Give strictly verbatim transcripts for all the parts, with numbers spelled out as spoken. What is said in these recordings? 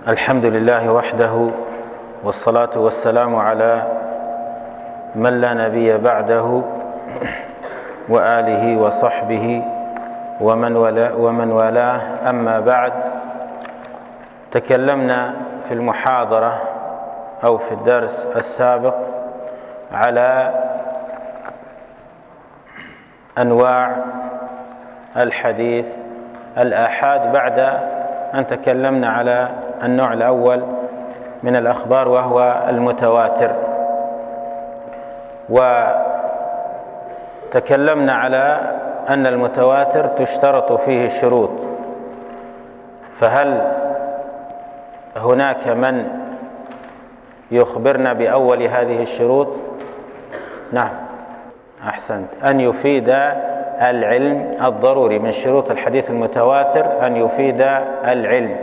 الحمد لله وحده، والصلاة والسلام على من لا نبي بعده، وآله وصحبه ومن والاه, ومن والاه. أما بعد، تكلمنا في المحاضرة أو في الدرس السابق على أنواع الحديث الآحاد بعد أن تكلمنا على النوع الأول من الأخبار وهو المتواتر، وتكلمنا على أن المتواتر تشترط فيه شروط. فهل هناك من يخبرنا بأول هذه الشروط؟ نعم، أحسنت. أن يفيد العلم الضروري. من شروط الحديث المتواتر أن يفيد العلم،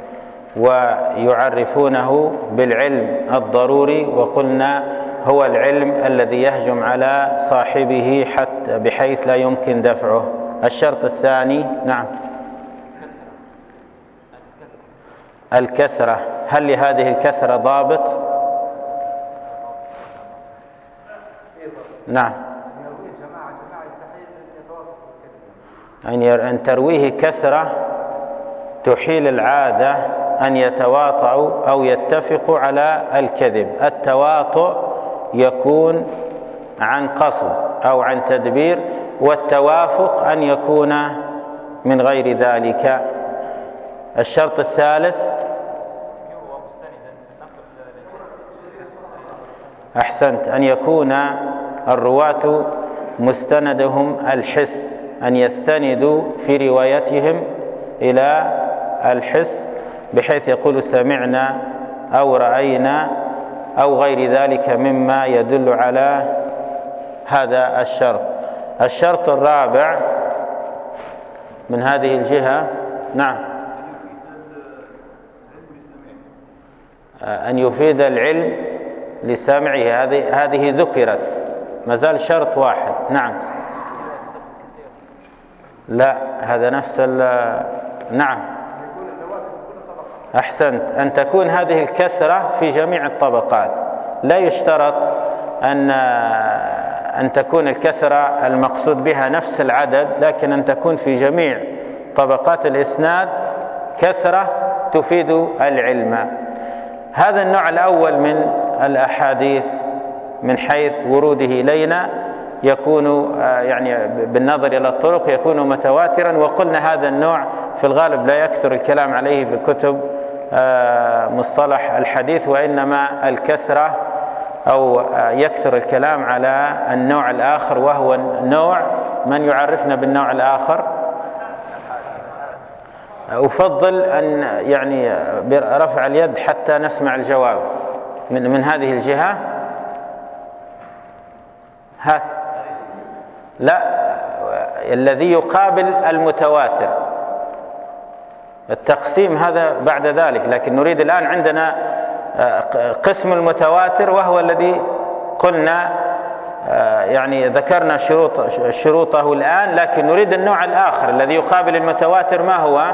ويعرفونه بالعلم الضروري، وقلنا هو العلم الذي يهجم على صاحبه حتى بحيث لا يمكن دفعه. الشرط الثاني، نعم، الكثرة. هل لهذه الكثرة ضابط؟ نعم، أن ترويه كثرة تحيل العادة أن يتواطؤوا أو يتفقوا على الكذب. التواطؤ يكون عن قصد أو عن تدبير، والتوافق أن يكون من غير ذلك. الشرط الثالث، أحسنت، أن يكون الرواة مستندهم الحس، أن يستندوا في روايتهم إلى الحس، بحيث يقول سمعنا أو رأينا أو غير ذلك مما يدل على هذا الشرط. الشرط الرابع من هذه الجهة، نعم، أن يفيد العلم لسامعه. هذه هذه ذكرت، ما زال شرط واحد. نعم، لا، هذا نفس نعم، أحسنت، أن تكون هذه الكثرة في جميع الطبقات. لا يشترط أن أن تكون الكثرة المقصود بها نفس العدد، لكن أن تكون في جميع طبقات الإسناد كثرة تفيد العلم. هذا النوع الأول من الأحاديث من حيث وروده إلينا يكون يعني بالنظر إلى الطرق يكون متواترا. وقلنا هذا النوع في الغالب لا يكثر الكلام عليه في كتب مصطلح الحديث، وإنما الكثرة أو يكثر الكلام على النوع الآخر، وهو النوع من يعرفنا بالنوع الآخر. أفضل أن يعني برفع اليد حتى نسمع الجواب من من هذه الجهة. هات، لا، الذي يقابل المتواتر. التقسيم هذا بعد ذلك، لكن نريد الآن عندنا قسم المتواتر، وهو الذي قلنا يعني ذكرنا شروط شروطه الآن، لكن نريد النوع الآخر الذي يقابل المتواتر. ما هو؟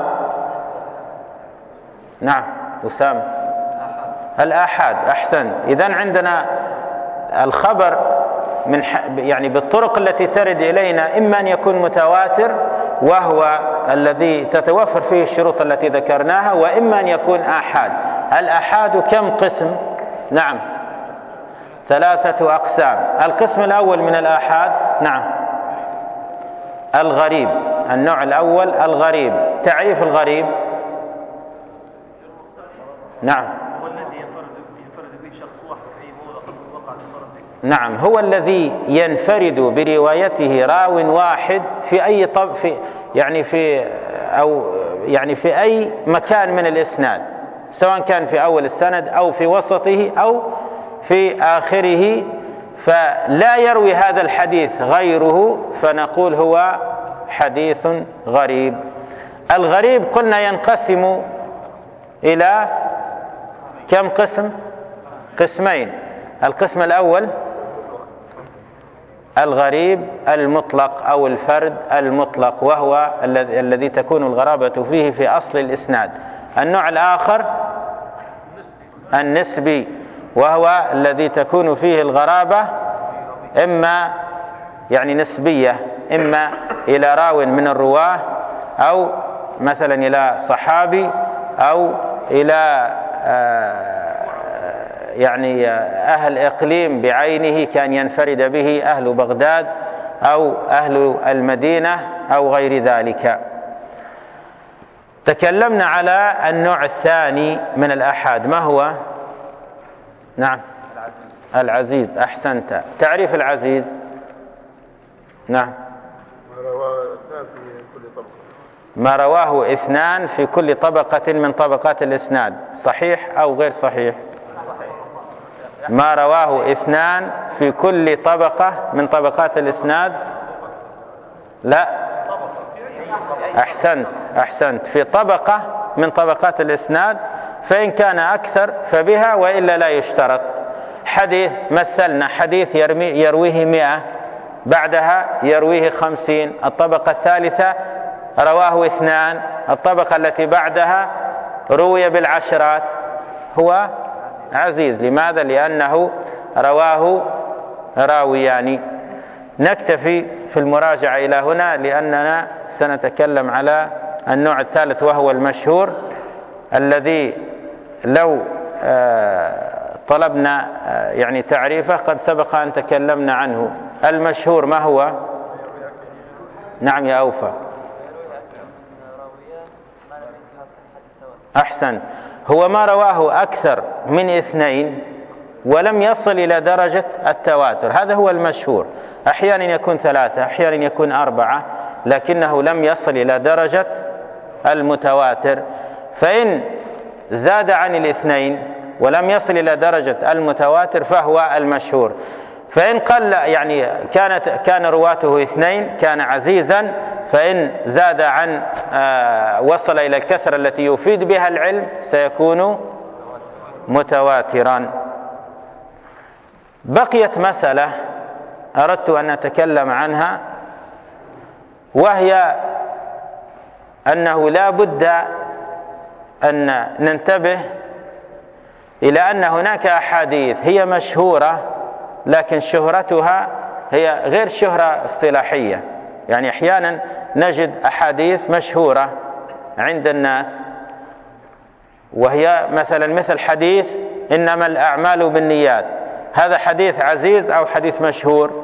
نعم، أسامة، الآحاد. أحسن. إذن عندنا الخبر من يعني بالطرق التي ترد إلينا، إما أن يكون متواتر وهو الذي تتوفر فيه الشروط التي ذكرناها، وإما أن يكون آحاد. الآحاد كم قسم؟ نعم، ثلاثة أقسام. القسم الأول من الآحاد، نعم، الغريب. النوع الأول الغريب. تعريف الغريب، نعم، نعم، هو الذي ينفرد بروايته راو واحد في أي طب في يعني في أو يعني في أي مكان من الإسناد، سواء كان في أول السند أو في وسطه أو في آخره، فلا يروي هذا الحديث غيره، فنقول هو حديث غريب. الغريب قلنا ينقسم إلى كم قسم؟ قسمين. القسم الأول الغريب المطلق أو الفرد المطلق، وهو الذي تكون الغرابة فيه في أصل الإسناد. النوع الآخر النسبي، وهو الذي تكون فيه الغرابة إما يعني نسبية، إما إلى راو من الرواه، أو مثلا إلى صحابي، أو إلى يعني أهل إقليم بعينه كان ينفرد به أهل بغداد أو أهل المدينة أو غير ذلك. تكلمنا على النوع الثاني من الآحاد، ما هو؟ نعم، العزيز. أحسنت. تعريف العزيز؟ نعم، ما رواه اثنان في كل طبقة من طبقات الإسناد. صحيح أو غير صحيح؟ ما رواه اثنان في كل طبقة من طبقات الإسناد. لا، أحسنت أحسنت في طبقة من طبقات الإسناد، فإن كان أكثر فبها، وإلا لا يشترط. حديث مثلنا حديث يرويه مئة، بعدها يرويه خمسين، الطبقة الثالثة رواه اثنان، الطبقة التي بعدها روي بالعشرات، هو عزيز. لماذا؟ لأنه رواه راويان. نكتفي في المراجعة إلى هنا، لأننا سنتكلم على النوع الثالث وهو المشهور، الذي لو طلبنا يعني تعريفه قد سبق أن تكلمنا عنه. المشهور ما هو؟ نعم يا أوفى. أحسن، هو ما رواه أكثر من اثنين ولم يصل إلى درجة التواتر، هذا هو المشهور. أحيانا يكون ثلاثة، أحيانا يكون أربعة، لكنه لم يصل إلى درجة المتواتر. فإن زاد عن الاثنين ولم يصل إلى درجة المتواتر فهو المشهور. فإن قل يعني كانت كان رواته اثنين كان عزيزا، فإن زاد عن آه وصل إلى الكثرة التي يفيد بها العلم سيكون متواترا. بقيت مسألة أردت أن أتكلم عنها، وهي أنه لا بد أن ننتبه إلى أن هناك أحاديث هي مشهورة، لكن شهرتها هي غير شهرة اصطلاحية. يعني أحيانا نجد أحاديث مشهورة عند الناس، وهي مثلا مثل حديث إنما الأعمال بالنيات، هذا حديث عزيز أو حديث مشهور؟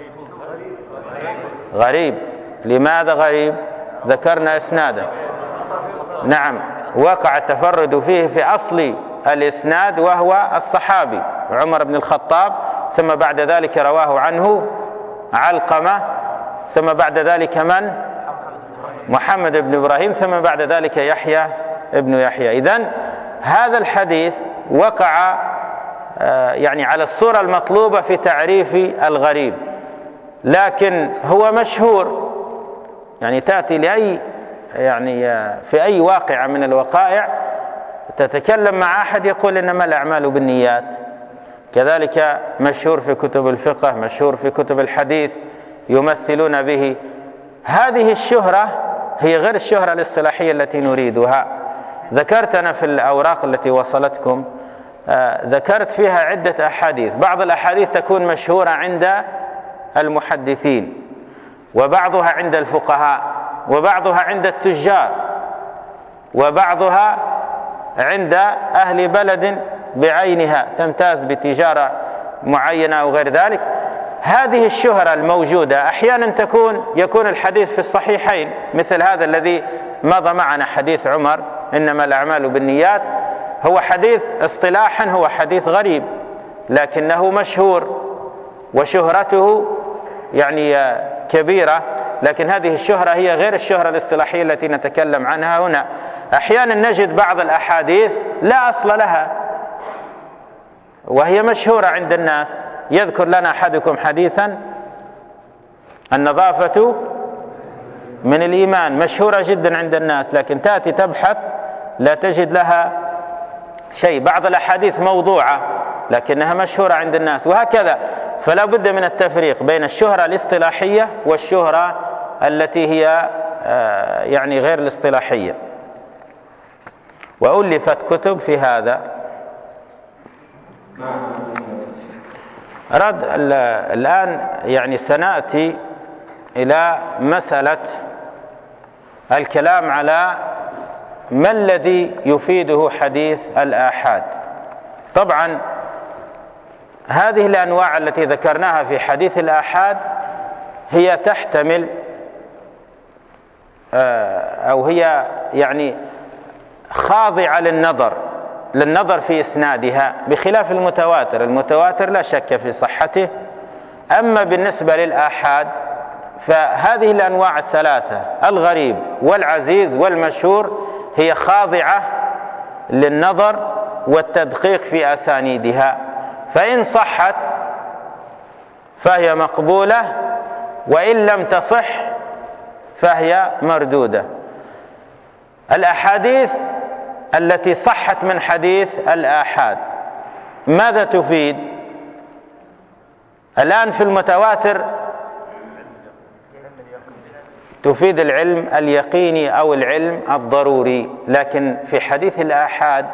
غريب. لماذا غريب؟ ذكرنا إسناده. نعم، وقع التفرد فيه في أصل الإسناد، وهو الصحابي عمر بن الخطاب، ثم بعد ذلك رواه عنه علقمة، ثم بعد ذلك من؟ محمد بن إبراهيم، ثم بعد ذلك يحيى ابن يحيى. إذن هذا الحديث وقع يعني على الصورة المطلوبة في تعريف الغريب، لكن هو مشهور. يعني تأتي لأي يعني في أي واقعة من الوقائع تتكلم مع أحد يقول إنما الأعمال بالنيات. كذلك مشهور في كتب الفقه، مشهور في كتب الحديث، يمثلون به. هذه الشهرة هي غير الشهرة الاصطلاحية التي نريدها. ذكرت أنا في الأوراق التي وصلتكم آه ذكرت فيها عدة أحاديث. بعض الأحاديث تكون مشهورة عند المحدثين، وبعضها عند الفقهاء، وبعضها عند التجار، وبعضها عند أهل بلد بعينها تمتاز بتجارة معينة أو غير ذلك. هذه الشهرة الموجودة أحيانا تكون يكون الحديث في الصحيحين، مثل هذا الذي مضى معنا حديث عمر إنما الأعمال بالنيات، هو حديث اصطلاحا هو حديث غريب، لكنه مشهور وشهرته يعني كبيرة. لكن هذه الشهرة هي غير الشهرة الاصطلاحية التي نتكلم عنها هنا. أحيانا نجد بعض الأحاديث لا أصل لها وهي مشهورة عند الناس. يذكر لنا أحدكم حديثا النظافة من الإيمان، مشهورة جدا عند الناس، لكن تأتي تبحث لا تجد لها شيء. بعض الأحاديث موضوعة لكنها مشهورة عند الناس، وهكذا. فلا بد من التفريق بين الشهرة الاصطلاحية والشهرة التي هي يعني غير الاصطلاحية. وألفت كتب في هذا. رد الآن يعني سنأتي إلى مسألة الكلام على ما الذي يفيده حديث الآحاد. طبعا هذه الأنواع التي ذكرناها في حديث الآحاد هي تحتمل أو هي يعني خاضعة للنظر للنظر في إسنادها، بخلاف المتواتر. المتواتر لا شك في صحته. أما بالنسبة للآحاد فهذه الأنواع الثلاثة، الغريب والعزيز والمشهور، هي خاضعة للنظر والتدقيق في أسانيدها، فإن صحت فهي مقبولة، وإن لم تصح فهي مردودة. الأحاديث التي صحت من حديث الآحاد ماذا تفيد؟ الآن في المتواتر تفيد العلم اليقيني أو العلم الضروري، لكن في حديث الآحاد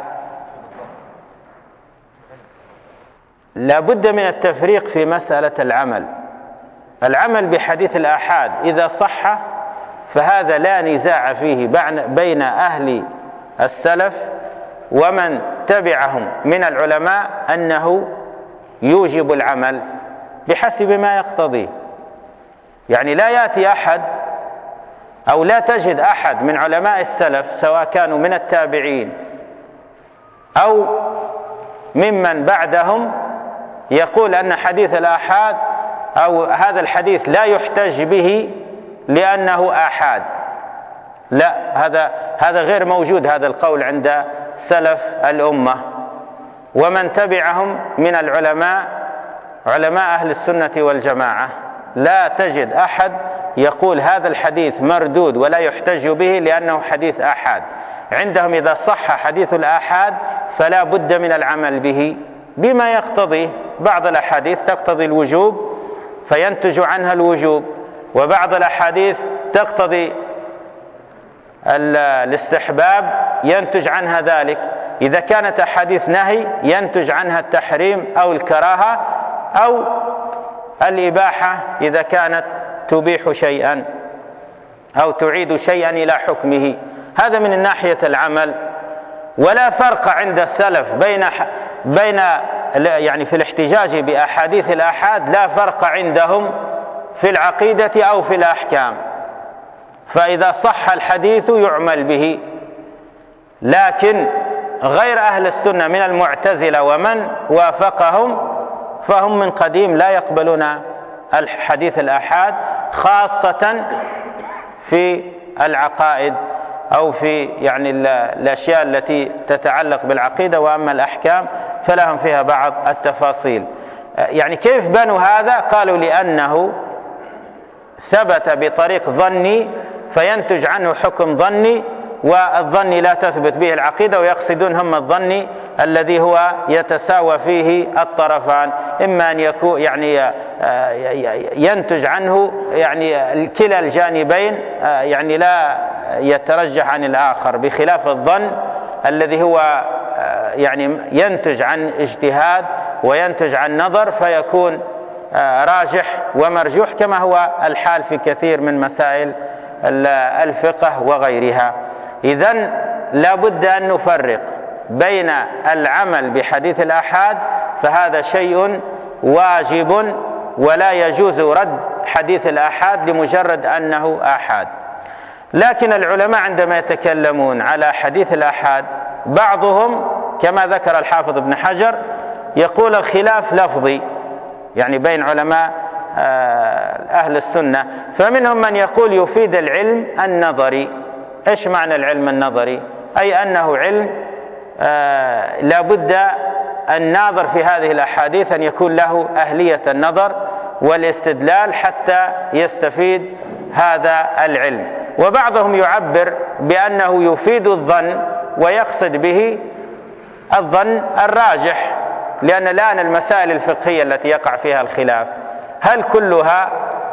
لا بد من التفريق في مسألة العمل. العمل بحديث الآحاد إذا صح فهذا لا نزاع فيه بين أهل السلف ومن تبعهم من العلماء أنه يوجب العمل بحسب ما يقتضيه. يعني لا يأتي أحد أو لا تجد أحد من علماء السلف سواء كانوا من التابعين أو ممن بعدهم يقول أن حديث الآحاد أو هذا الحديث لا يحتج به لأنه آحاد. لا، هذا هذا غير موجود هذا القول عند سلف الأمة ومن تبعهم من العلماء علماء أهل السنة والجماعة. لا تجد أحد يقول هذا الحديث مردود ولا يحتج به لأنه حديث آحاد. عندهم إذا صح حديث الآحاد فلا بد من العمل به بما يقتضيه. بعض الأحاديث تقتضي الوجوب فينتج عنها الوجوب، وبعض الأحاديث تقتضي الاستحباب ينتج عنها ذلك. إذا كانت أحاديث نهي ينتج عنها التحريم أو الكراهة أو الإباحة إذا كانت تبيح شيئا أو تعيد شيئا إلى حكمه. هذا من ناحية العمل. ولا فرق عند السلف بين بين يعني في الاحتجاج بأحاديث الآحاد، لا فرق عندهم في العقيدة أو في الأحكام. فإذا صح الحديث يعمل به. لكن غير أهل السنة من المعتزلة ومن وافقهم فهم من قديم لا يقبلون الحديث الآحاد، خاصة في العقائد أو في يعني الأشياء التي تتعلق بالعقيدة. وأما الأحكام فلهم فيها بعض التفاصيل. يعني كيف بنوا هذا؟ قالوا لأنه ثبت بطريق ظني فينتج عنه حكم ظني، والظني لا تثبت به العقيدة، ويقصدون هم الظني الذي هو يتساوى فيه الطرفان، إما أن يكون يعني ينتج عنه يعني كلا الجانبين يعني لا يترجح عن الآخر، بخلاف الظن الذي هو يعني ينتج عن اجتهاد وينتج عن نظر فيكون راجح ومرجوح، كما هو الحال في كثير من مسائل الفقه وغيرها. إذن لا بد أن نفرق بين العمل بحديث الآحاد، فهذا شيء واجب ولا يجوز رد حديث الآحاد لمجرد أنه آحاد. لكن العلماء عندما يتكلمون على حديث الآحاد بعضهم كما ذكر الحافظ ابن حجر يقول الخلاف لفظي، يعني بين علماء أهل السنة. فمنهم من يقول يفيد العلم النظري. إيش معنى العلم النظري؟ أي أنه علم لا بد الناظر في هذه الأحاديث أن يكون له أهلية النظر والاستدلال حتى يستفيد هذا العلم. وبعضهم يعبر بأنه يفيد الظن ويقصد به الظن الراجح، لأن الآن المسائل الفقهية التي يقع فيها الخلاف هل كلها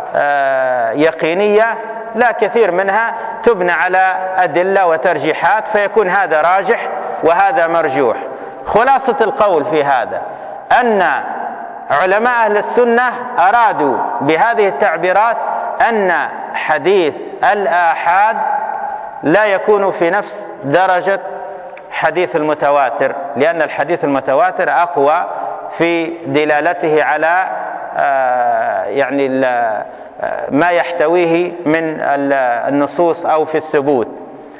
يقينية؟ لا، كثير منها تبنى على أدلة وترجيحات، فيكون هذا راجح وهذا مرجوح. خلاصة القول في هذا أن علماء أهل السنة أرادوا بهذه التعبيرات أن حديث الآحاد لا يكون في نفس درجة حديث المتواتر، لأن الحديث المتواتر أقوى في دلالته على يعني ما يحتويه من النصوص أو في الثبوت.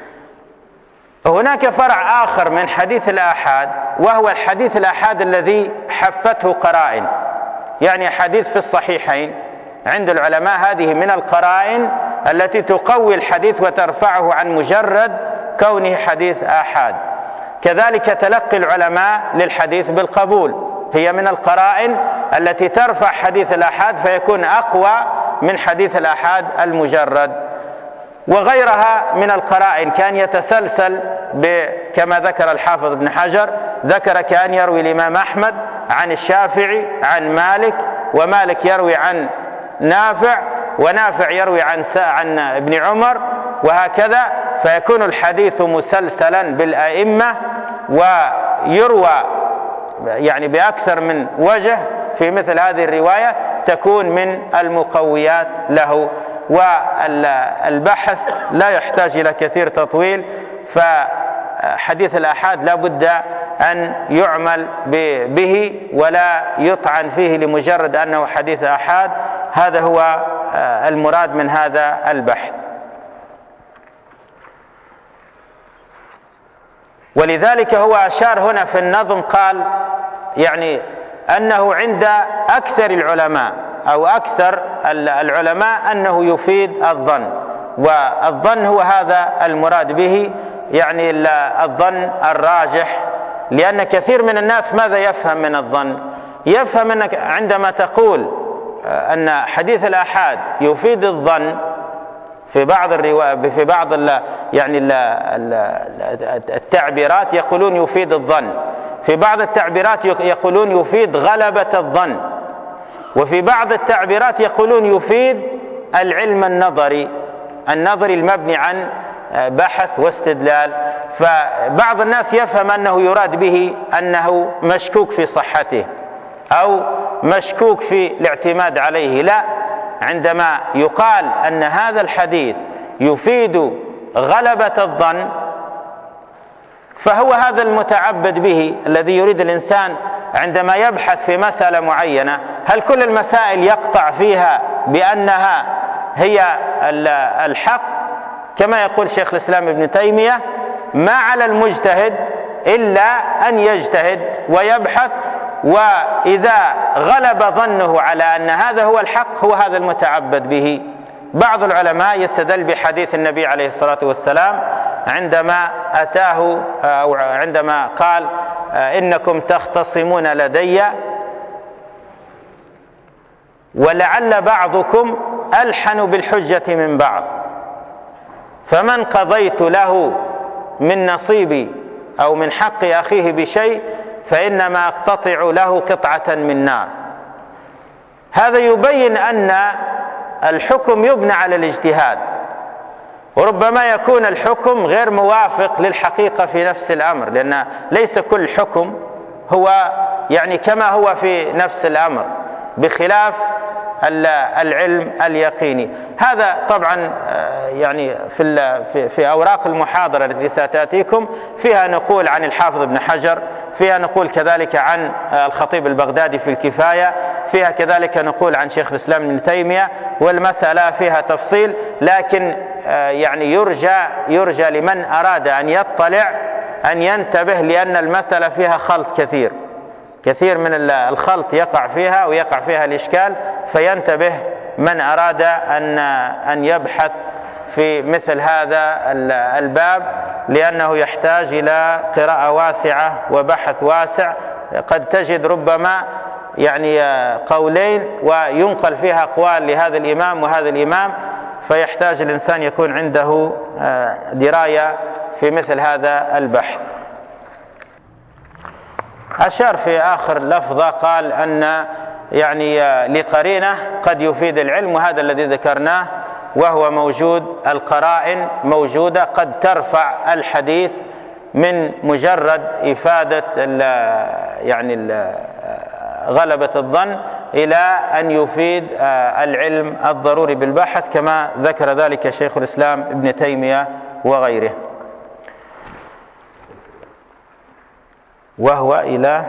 هناك فرع آخر من حديث الآحاد، وهو الحديث الآحاد الذي حفته قرائن، يعني حديث في الصحيحين عند العلماء هذه من القرائن التي تقوي الحديث وترفعه عن مجرد كونه حديث آحاد. كذلك تلقي العلماء للحديث بالقبول هي من القرائن التي ترفع حديث الآحاد فيكون أقوى من حديث الآحاد المجرد. وغيرها من القرائن كان يتسلسل كما ذكر الحافظ ابن حجر، ذكر كان يروي الإمام أحمد عن الشافعي عن مالك، ومالك يروي عن نافع، ونافع يروي عن عن ابن عمر، وهكذا، فيكون الحديث مسلسلا بالأئمة ويروى يعني بأكثر من وجه. في مثل هذه الرواية تكون من المقويات له. والبحث لا يحتاج إلى كثير تطويل، فحديث الآحاد لا بد أن يعمل به ولا يطعن فيه لمجرد أنه حديث آحاد. هذا هو المراد من هذا البحث. ولذلك هو أشار هنا في النظم قال يعني أنه عند أكثر العلماء أو أكثر العلماء أنه يفيد الظن، والظن هو هذا المراد به، يعني الظن الراجح. لأن كثير من الناس ماذا يفهم من الظن؟ يفهم أنك عندما تقول أن حديث الآحاد يفيد الظن في بعض الروايات في بعض ال يعني ال التعبيرات يقولون يفيد الظن، في بعض التعبيرات يقولون يفيد غلبة الظن، وفي بعض التعبيرات يقولون يفيد العلم النظري النظري المبني عن بحث واستدلال. فبعض الناس يفهم أنه يراد به أنه مشكوك في صحته أو مشكوك في الاعتماد عليه. لا، عندما يقال أن هذا الحديث يفيد غلبة الظن فهو هذا المتعبد به الذي يريد الإنسان عندما يبحث في مسألة معينة، هل كل المسائل يقطع فيها بأنها هي الحق؟ كما يقول شيخ الإسلام ابن تيمية: ما على المجتهد إلا أن يجتهد ويبحث، وإذا غلب ظنه على أن هذا هو الحق هو هذا المتعبد به. بعض العلماء يستدل بحديث النبي عليه الصلاة والسلام عندما أتاه أو عندما قال: إنكم تختصمون لدي ولعل بعضكم ألحن بالحجة من بعض، فمن قضيت له من نصيبي أو من حق أخيه بشيء فإنما أقتطع له قطعة من نار. هذا يبين أن الحكم يبنى على الاجتهاد، وربما يكون الحكم غير موافق للحقيقة في نفس الأمر، لأن ليس كل حكم هو يعني كما هو في نفس الأمر، بخلاف العلم اليقيني. هذا طبعا يعني في في أوراق المحاضرة التي ستأتيكم فيها نقول عن الحافظ ابن حجر، فيها نقول كذلك عن الخطيب البغدادي في الكفاية، فيها كذلك نقول عن شيخ الإسلام ابن تيمية، والمسألة فيها تفصيل. لكن يعني يرجى يرجى لمن أراد أن يطلع أن ينتبه، لأن المسألة فيها خلط كثير كثير من الخلط يقع فيها ويقع فيها الإشكال، فينتبه من أراد أن أن يبحث في مثل هذا الباب، لأنه يحتاج إلى قراءة واسعة وبحث واسع. قد تجد ربما يعني قولين وينقل فيها أقوال لهذا الإمام وهذا الإمام، فيحتاج الإنسان يكون عنده دراية في مثل هذا البحث. أشار في آخر لفظة قال أن يعني لقرينة قد يفيد العلم، وهذا الذي ذكرناه وهو موجود، القرائن موجودة قد ترفع الحديث من مجرد إفادة ال يعني ال غلبة الظن إلى أن يفيد العلم الضروري بالبحث، كما ذكر ذلك شيخ الإسلام ابن تيمية وغيره. وهو إلى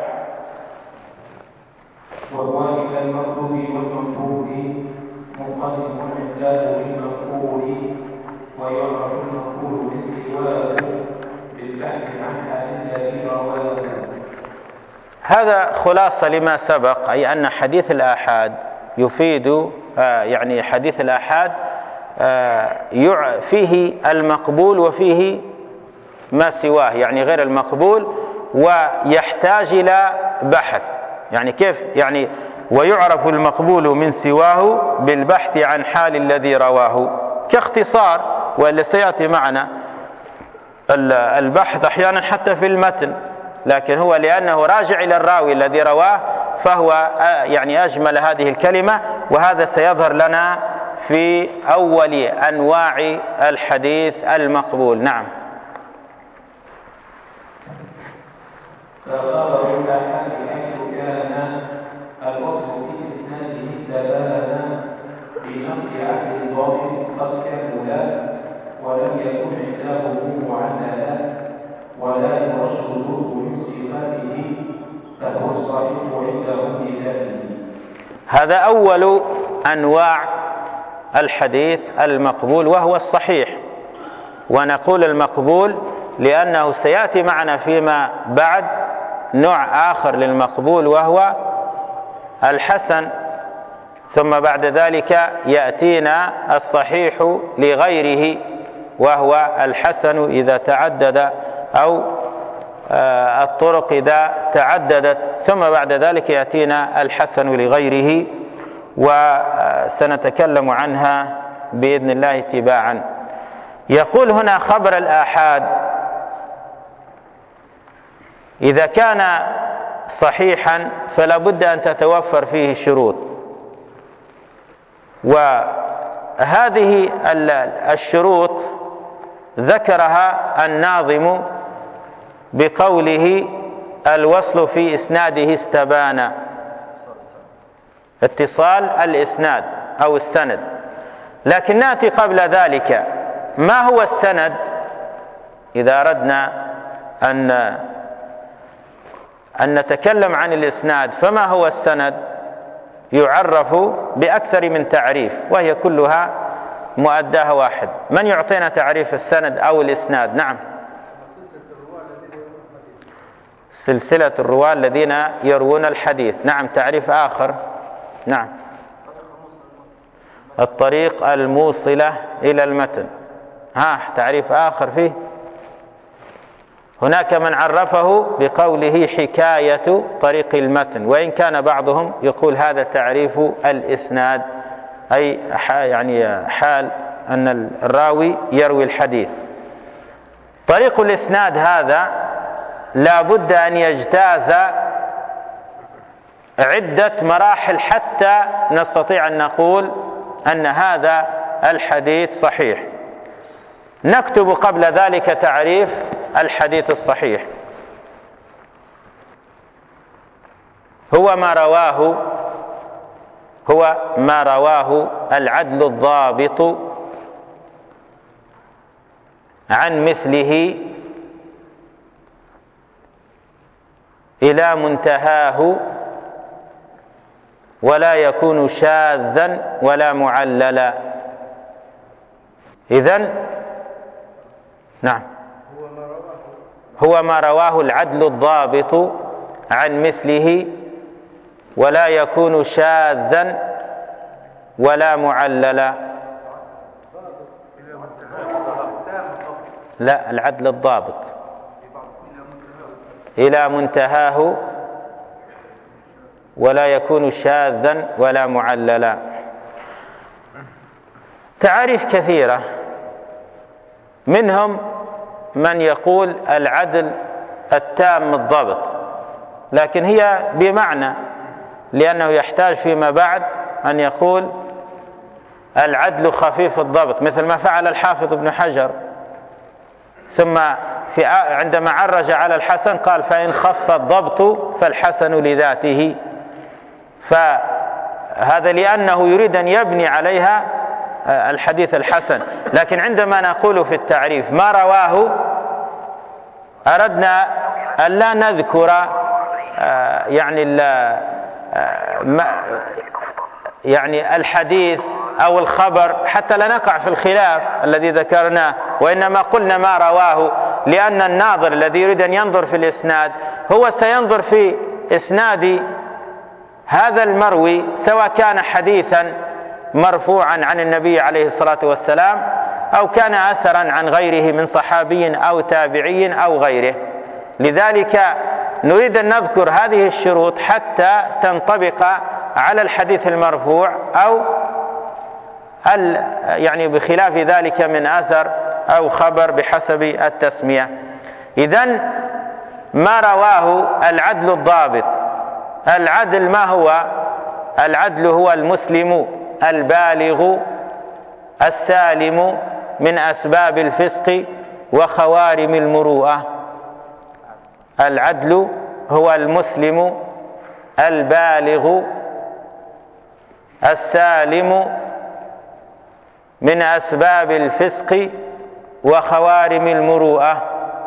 وهو إلى المطلوب والمطلوب منقسم الإعداد للمقبول، ويعرف المقبول من سواه بالبحث عن حال الذي رواه. هذا خلاصة لما سبق، أي أن حديث الآحاد يفيد آه يعني حديث الآحاد آه فيه المقبول وفيه ما سواه، يعني غير المقبول، ويحتاج إلى بحث. يعني كيف؟ يعني ويعرف المقبول من سواه بالبحث عن حال الذي رواه، كاختصار، واللي سيأتي معنا البحث أحيانا حتى في المتن، لكن هو لأنه راجع إلى الراوي الذي رواه فهو يعني أجمل هذه الكلمة، وهذا سيظهر لنا في أول أنواع الحديث المقبول. نعم. فخبر الآحاد حيث كان الوصف في إسناده استبان بنقل عدل ضابط قد كملا، ولم يكن عنده معللا، ولا يرشده من صفاته، فهو الصحيح عنده بذاته. هذا أول أنواع الحديث المقبول وهو الصحيح. ونقول المقبول لأنه سيأتي معنا فيما بعد نوع آخر للمقبول وهو الحسن، ثم بعد ذلك يأتينا الصحيح لغيره وهو الحسن إذا تعدد، أو الطرق إذا تعددت، ثم بعد ذلك يأتينا الحسن لغيره، وسنتكلم عنها بإذن الله تباعا. يقول هنا خبر الآحاد إذا كان صحيحا فلا بد أن تتوفر فيه شروط، وهذه الشروط ذكرها الناظم بقوله الوصل في إسناده استبان، اتصال الإسناد أو السند. لكن نأتي قبل ذلك، ما هو السند؟ إذا أردنا أن أن نتكلم عن الإسناد فما هو السند؟ يعرف بأكثر من تعريف وهي كلها مؤداها واحد. من يعطينا تعريف السند أو الإسناد؟ نعم. سلسلة الرواة الذين يروون الحديث. نعم. تعريف آخر؟ نعم. الطريق الموصلة إلى المتن. ها تعريف آخر فيه؟ هناك من عرفه بقوله حكاية طريق المتن، وإن كان بعضهم يقول هذا تعريف الإسناد، أي يعني حال أن الراوي يروي الحديث. طريق الإسناد هذا لا بد أن يجتاز عدة مراحل حتى نستطيع أن نقول أن هذا الحديث صحيح. نكتب قبل ذلك تعريف الحديث الصحيح: هو ما رواه هو ما رواه العدل الضابط عن مثله إلى منتهاه، ولا يكون شاذا ولا معللا. إذن نعم، هو ما رواه العدل الضابط عن مثله ولا يكون شاذا ولا معللا. لا، العدل الضابط إلى منتهاه ولا يكون شاذا ولا معللا. تعاريف كثيرة، منهم من يقول العدل التام الضبط، لكن هي بمعنى، لأنه يحتاج فيما بعد أن يقول العدل خفيف الضبط، مثل ما فعل الحافظ ابن حجر، ثم في عندما عرج على الحسن قال فإن خف الضبط فالحسن لذاته. فهذا لأنه يريد أن يبني عليها الحديث الحسن. لكن عندما نقول في التعريف ما رواه، أردنا أن لا نذكر يعني يعني الحديث أو الخبر حتى لا نقع في الخلاف الذي ذكرناه، وإنما قلنا ما رواه، لأن الناظر الذي يريد أن ينظر في الإسناد هو سينظر في إسناد هذا المروي، سواء كان حديثا مرفوعا عن النبي عليه الصلاة والسلام أو كان أثرا عن غيره من صحابي أو تابعي أو غيره. لذلك نريد أن نذكر هذه الشروط حتى تنطبق على الحديث المرفوع أو يعني بخلاف ذلك من أثر أو خبر بحسب التسمية. إذن ما رواه العدل الضابط. العدل ما هو؟ العدل هو المسلم البالغ السالم من أسباب الفسق وخوارم المروءة. العدل هو المسلم البالغ السالم من أسباب الفسق وخوارم المروءة.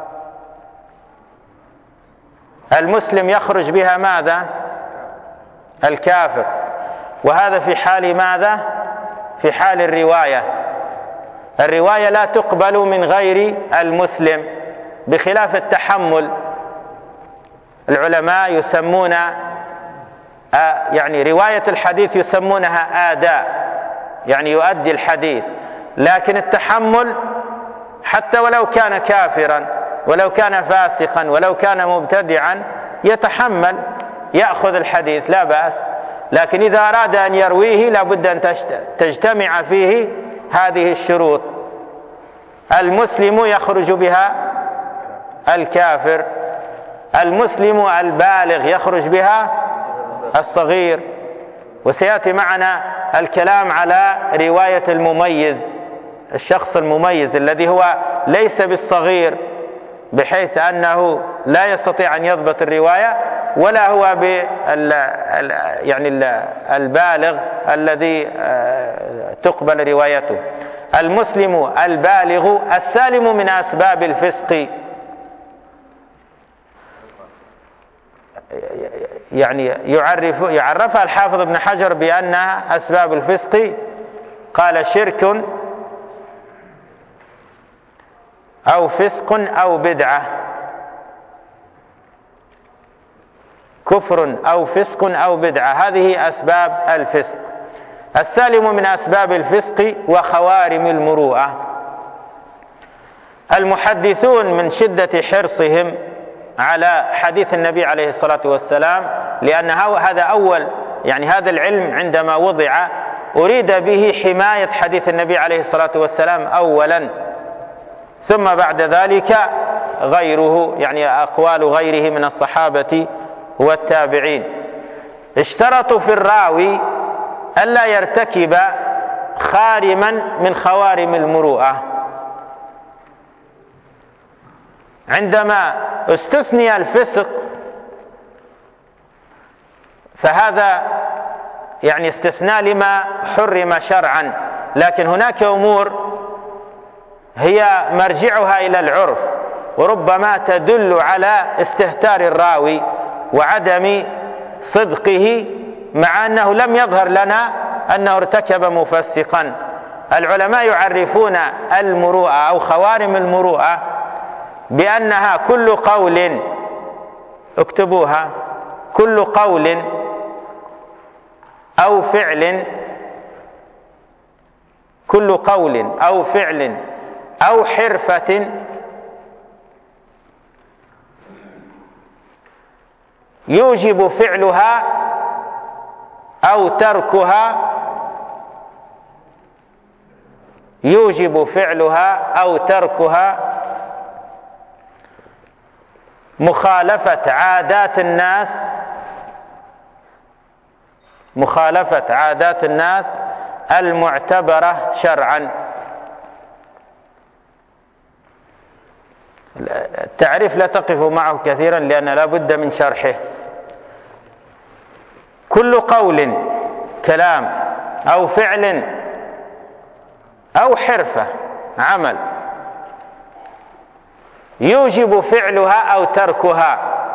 المسلم يخرج بها ماذا؟ الكافر. وهذا في حال ماذا؟ في حال الرواية. الرواية لا تقبل من غير المسلم، بخلاف التحمل. العلماء يسمون يعني رواية الحديث يسمونها آداء، يعني يؤدي الحديث. لكن التحمل حتى ولو كان كافرا ولو كان فاسقا ولو كان مبتدعا يتحمل يأخذ الحديث لا بأس. لكن إذا أراد أن يرويه لابد أن تجتمع فيه هذه الشروط. المسلم يخرج بها الكافر، المسلم البالغ يخرج بها الصغير. وسيأتي معنا الكلام على رواية المميز، الشخص المميز الذي هو ليس بالصغير بحيث أنه لا يستطيع أن يضبط الرواية، ولا هو بال يعني البالغ الذي تقبل روايته. المسلم البالغ السالم من أسباب الفسق، يعني يعرف يعرفها الحافظ ابن حجر بأنها أسباب الفسق. قال شرك أو فسق أو بدعة، كفر أو فسق أو بدعة، هذه أسباب الفسق. السالم من أسباب الفسق وخوارم المروءة. المحدثون من شدة حرصهم على حديث النبي عليه الصلاة والسلام، لأن هذا أول يعني هذا العلم عندما وضع أريد به حماية حديث النبي عليه الصلاة والسلام أولا، ثم بعد ذلك غيره، يعني أقوال غيره من الصحابة والتابعين. اشترطوا في الراوي ألا يرتكب خارما من خوارم المروءة. عندما استثني الفسق فهذا يعني استثناء لما حرم شرعا، لكن هناك أمور هي مرجعها إلى العرف، وربما تدل على استهتار الراوي وعدم صدقه، مع أنه لم يظهر لنا أنه ارتكب مفسقا. العلماء يعرفون المروءة أو خوارم المروءة بأنها كل قول، اكتبوها، كل قول أو فعل كل قول أو فعل أو حرفة يوجب فعلها أو تركها يوجب فعلها أو تركها مخالفة عادات الناس مخالفة عادات الناس المعتبرة شرعا. التعريف لا تقف معه كثيرا لأن لا بد من شرحه. كل قول كلام أو فعل أو حرفة عمل يوجب فعلها أو تركها.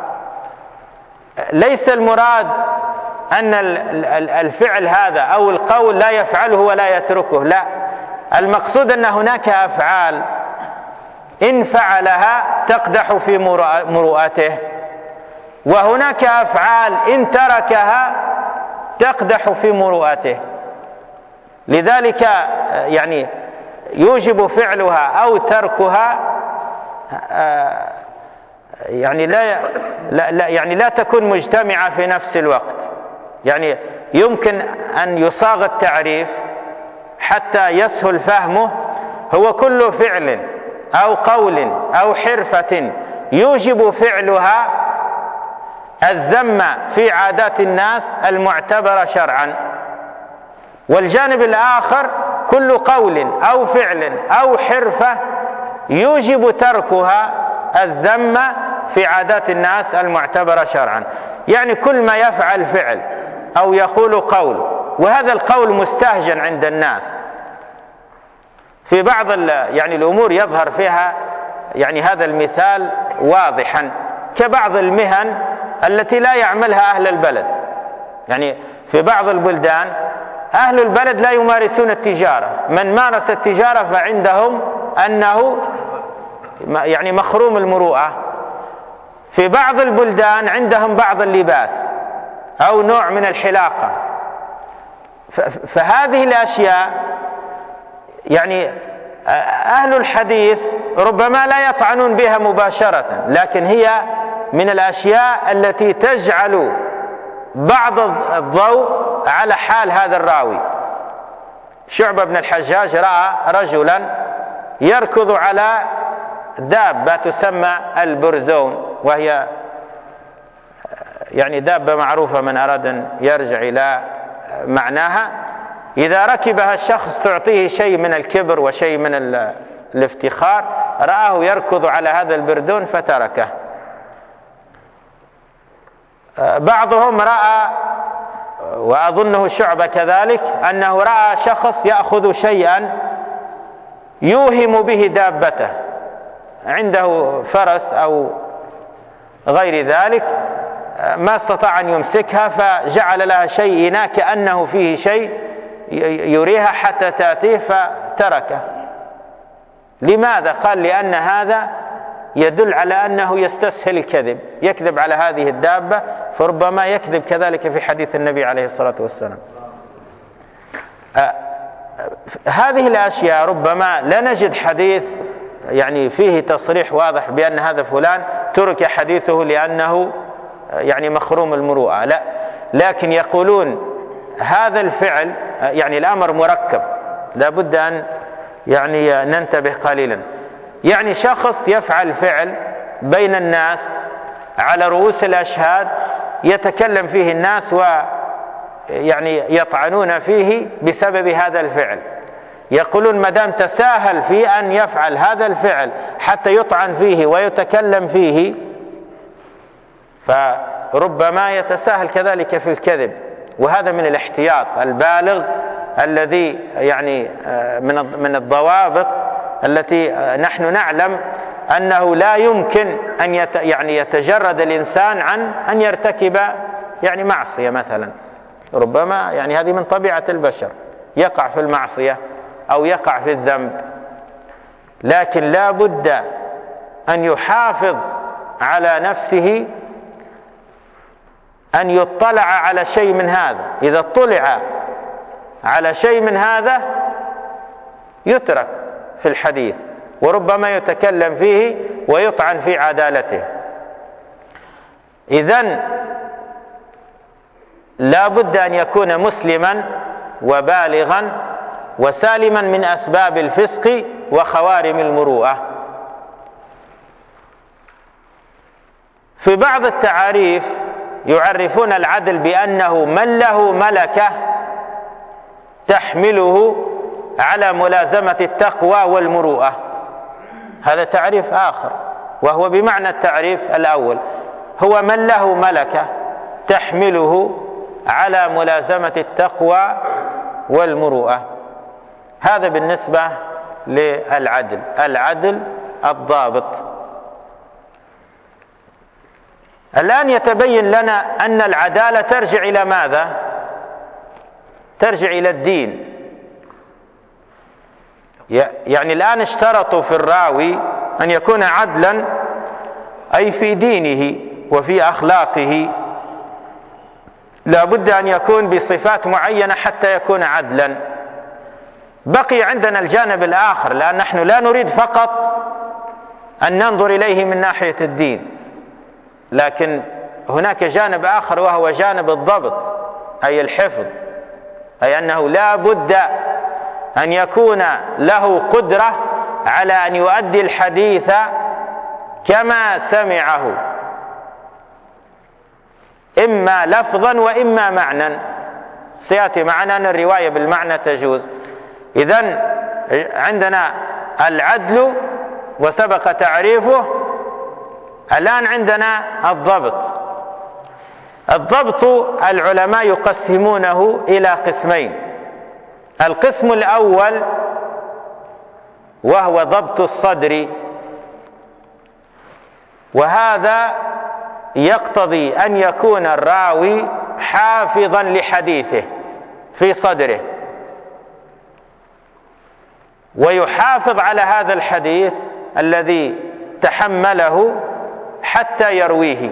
ليس المراد أن الفعل هذا أو القول لا يفعله ولا يتركه، لا، المقصود أن هناك أفعال إن فعلها تقدح في مروءته، وهناك أفعال إن تركها تقدح في مروءته. لذلك يعني يوجب فعلها أو تركها يعني لا, لا يعني لا تكون مجتمعة في نفس الوقت. يعني يمكن أن يصاغ التعريف حتى يسهل فهمه، هو كل فعل أو قول أو حرفة يوجب فعلها الذم في عادات الناس المعتبرة شرعا. والجانب الآخر كل قول أو فعل أو حرفة يوجب تركها الذم في عادات الناس المعتبرة شرعا. يعني كل ما يفعل فعل أو يقول قول وهذا القول مستهجن عند الناس، في بعض يعني الأمور يظهر فيها يعني هذا المثال واضحا، كبعض المهن التي لا يعملها أهل البلد. يعني في بعض البلدان أهل البلد لا يمارسون التجارة، من مارس التجارة فعندهم أنه يعني مخروم المروءة. في بعض البلدان عندهم بعض اللباس أو نوع من الحلاقة. فهذه الأشياء يعني أهل الحديث ربما لا يطعنون بها مباشرة، لكن هي من الأشياء التي تجعل بعض الضوء على حال هذا الراوي. شعبة بن الحجاج رأى رجلا يركض على دابة تسمى البرزون، وهي يعني دابة معروفة، من أراد أن يرجع إلى معناها، إذا ركبها الشخص تعطيه شيء من الكبر وشيء من الافتخار. رآه يركض على هذا البردون فتركه. بعضهم رأى، وأظنه شعبة كذلك، أنه رأى شخص يأخذ شيئا يوهم به دابته، عنده فرس أو غير ذلك، ما استطاع أن يمسكها فجعل لها شيء إناء كأنه فيه شيء يريها حتى تأتيه فتركه. لماذا؟ قال لأن هذا يدل على أنه يستسهل الكذب، يكذب على هذه الدابة، فربما يكذب كذلك في حديث النبي عليه الصلاة والسلام. آه هذه الأشياء ربما لا نجد حديث يعني فيه تصريح واضح بأن هذا فلان ترك حديثه لأنه يعني مخروم المروءة، لا، لكن يقولون هذا الفعل يعني الأمر مركب، لا بد أن يعني ننتبه قليلا. يعني شخص يفعل فعل بين الناس على رؤوس الأشهاد يتكلم فيه الناس ويعني يطعنون فيه بسبب هذا الفعل، يقولون ما دام تساهل في أن يفعل هذا الفعل حتى يطعن فيه ويتكلم فيه، فربما يتساهل كذلك في الكذب. وهذا من الاحتياط البالغ الذي يعني من من الضوابط التي نحن نعلم أنه لا يمكن أن يت يعني يتجرد الإنسان عن أن يرتكب يعني معصية مثلا. ربما يعني هذه من طبيعة البشر، يقع في المعصية أو يقع في الذنب، لكن لا بد أن يحافظ على نفسه أن يطلع على شيء من هذا. إذا اطلع على شيء من هذا يترك في الحديث، وربما يتكلم فيه ويطعن في عدالته. إذن لا بد أن يكون مسلما وبالغا وسالما من أسباب الفسق وخوارم المروءة. في بعض التعاريف يعرفون العدل بأنه من له ملكة تحمله على ملازمة التقوى والمروءة. هذا تعريف آخر، وهو بمعنى التعريف الأول، هو من له ملكة تحمله على ملازمة التقوى والمروءة. هذا بالنسبة للعدل، العدل الضابط. الآن يتبين لنا أن العدالة ترجع إلى ماذا؟ ترجع إلى الدين. يعني الآن اشترطوا في الراوي أن يكون عدلا، أي في دينه وفي أخلاقه، لا بد أن يكون بصفات معينة حتى يكون عدلا. بقي عندنا الجانب الآخر، لأن نحن لا نريد فقط أن ننظر إليه من ناحية الدين، لكن هناك جانب آخر وهو جانب الضبط، أي الحفظ، أي أنه لا بد أن يكون له قدرة على أن يؤدي الحديث كما سمعه، إما لفظا وإما معنى. سيأتي معنا أن الرواية بالمعنى تجوز. إذن عندنا العدل وسبق تعريفه، الآن عندنا الضبط. الضبط العلماء يقسمونه إلى قسمين. القسم الأول وهو ضبط الصدر، وهذا يقتضي أن يكون الراوي حافظا لحديثه في صدره، ويحافظ على هذا الحديث الذي تحمله حتى يرويه.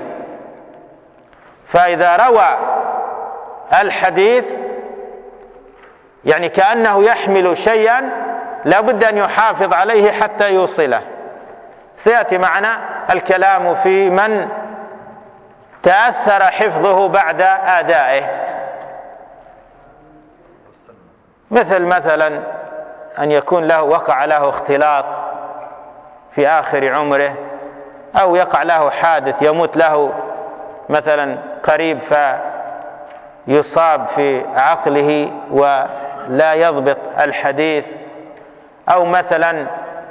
فإذا روى الحديث يعني كأنه يحمل شيئا لا بد أن يحافظ عليه حتى يوصله. سيأتي معنا الكلام في من تأثر حفظه بعد أدائه، مثل مثلا أن يكون له وقع له اختلاط في آخر عمره، أو يقع له حادث يموت له مثلا قريب فيصاب في عقله ولا يضبط الحديث، أو مثلا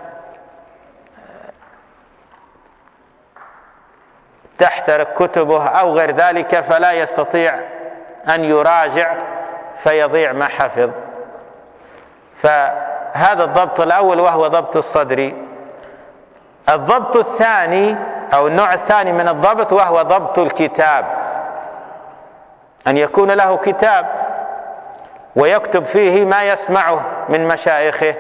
تحترق كتبه أو غير ذلك فلا يستطيع أن يراجع فيضيع ما حفظ. فهذا الضبط الأول وهو ضبط الصدر. الضبط الثاني أو النوع الثاني من الضبط وهو ضبط الكتاب، أن يكون له كتاب ويكتب فيه ما يسمعه من مشايخه،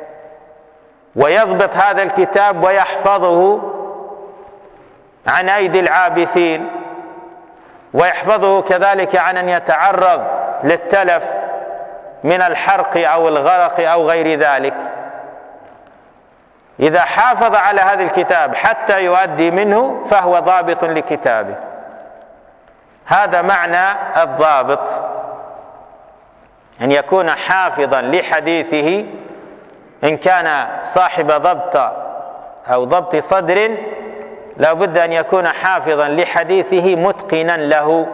ويضبط هذا الكتاب ويحفظه عن أيدي العابثين، ويحفظه كذلك عن أن يتعرض للتلف من الحرق أو الغرق أو غير ذلك. إذا حافظ على هذا الكتاب حتى يؤدي منه فهو ضابط لكتابه. هذا معنى الضابط، أن يكون حافظا لحديثه، إن كان صاحب ضبط أو ضبط صدر لا بد أن يكون حافظا لحديثه متقنا له،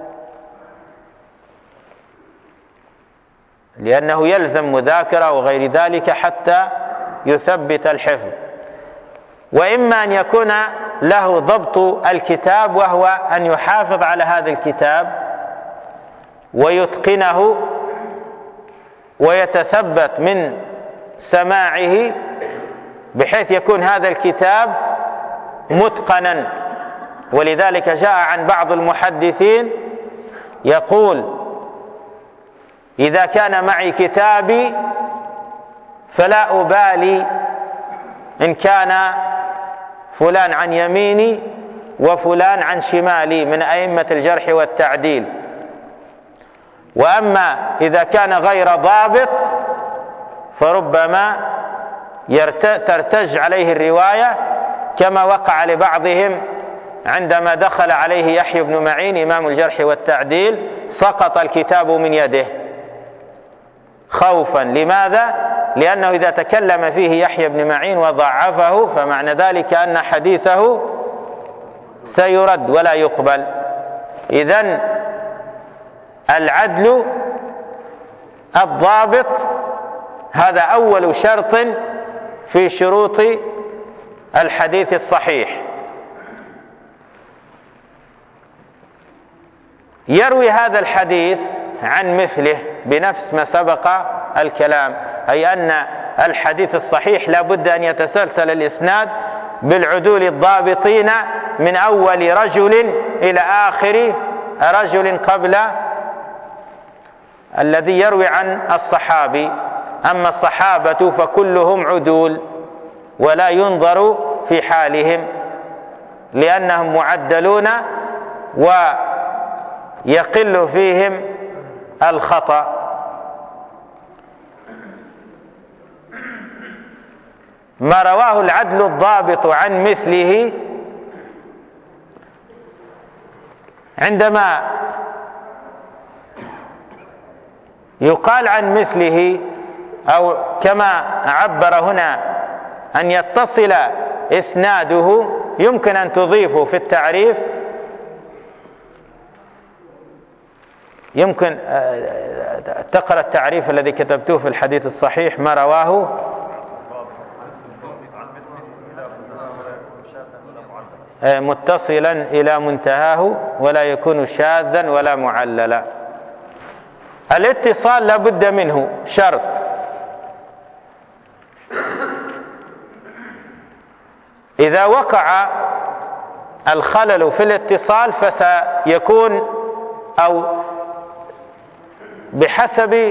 لأنه يلزم مذاكرة وغير ذلك حتى يثبت الحفظ. وإما أن يكون له ضبط الكتاب وهو أن يحافظ على هذا الكتاب ويتقنه ويتثبت من سماعه بحيث يكون هذا الكتاب متقنا. ولذلك جاء عن بعض المحدثين يقول: إذا كان معي كتابي فلا أبالي إن كان فلان عن يميني وفلان عن شمالي من أئمة الجرح والتعديل، وأما إذا كان غير ضابط فربما ترتج عليه الرواية، كما وقع لبعضهم عندما دخل عليه يحيى بن معين إمام الجرح والتعديل سقط الكتاب من يده خوفا. لماذا؟ لأنه إذا تكلم فيه يحيى بن معين وضعفه فمعنى ذلك أن حديثه سيرد ولا يقبل. إذن العدل الضابط هذا أول شرط في شروط الحديث الصحيح. يروي هذا الحديث عن مثله بنفس ما سبق الكلام، أي أن الحديث الصحيح لا بد أن يتسلسل الإسناد بالعدول الضابطين من أول رجل إلى آخر رجل قبل الذي يروي عن الصحابي. أما الصحابة فكلهم عدول ولا ينظر في حالهم لأنهم معدلون ويقل فيهم الخطأ. ما رواه العدل الضابط عن مثله، عندما يقال عن مثله أو كما عبر هنا أن يتصل إسناده، يمكن أن تضيفه في التعريف، يمكن تقرأ التعريف الذي كتبته في الحديث الصحيح: ما رواه متصلا إلى منتهاه ولا يكون شاذا ولا معللا. الاتصال لا بد منه، شرط. إذا وقع الخلل في الاتصال فسيكون أو بحسب